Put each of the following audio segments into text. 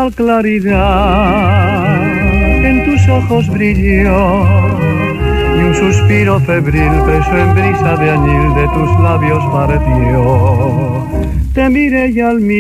la claridad en tus ojos brilló y un suspiro febril preso en brisa de añil de tus labios partió. Te miré y al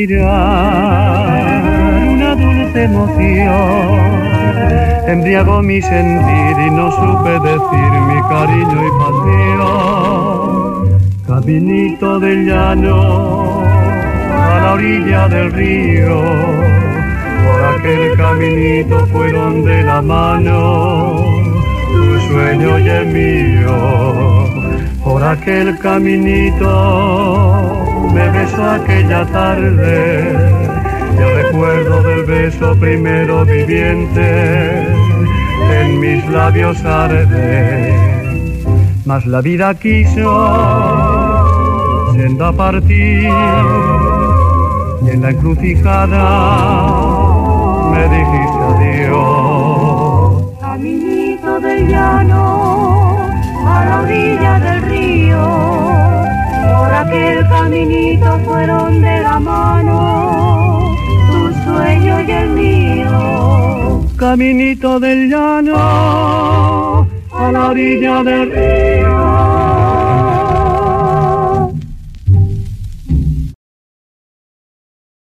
mirar una dulce emoción embriagó mi sentir y no supe decir mi cariño y pasión. Caminito del llano a la orilla del río, por aquel caminito fueron de la mano tu sueño y el mío. Por aquel caminito me besó aquella tarde, el recuerdo del beso primero viviente en mis labios arde. Mas la vida quiso, siendo a partir, y en la encrucijada me dijiste adiós. Caminito del llano a la orilla del río, por aquel caminito fueron de la mano tu sueño y el mío. Caminito del llano a la orilla del río.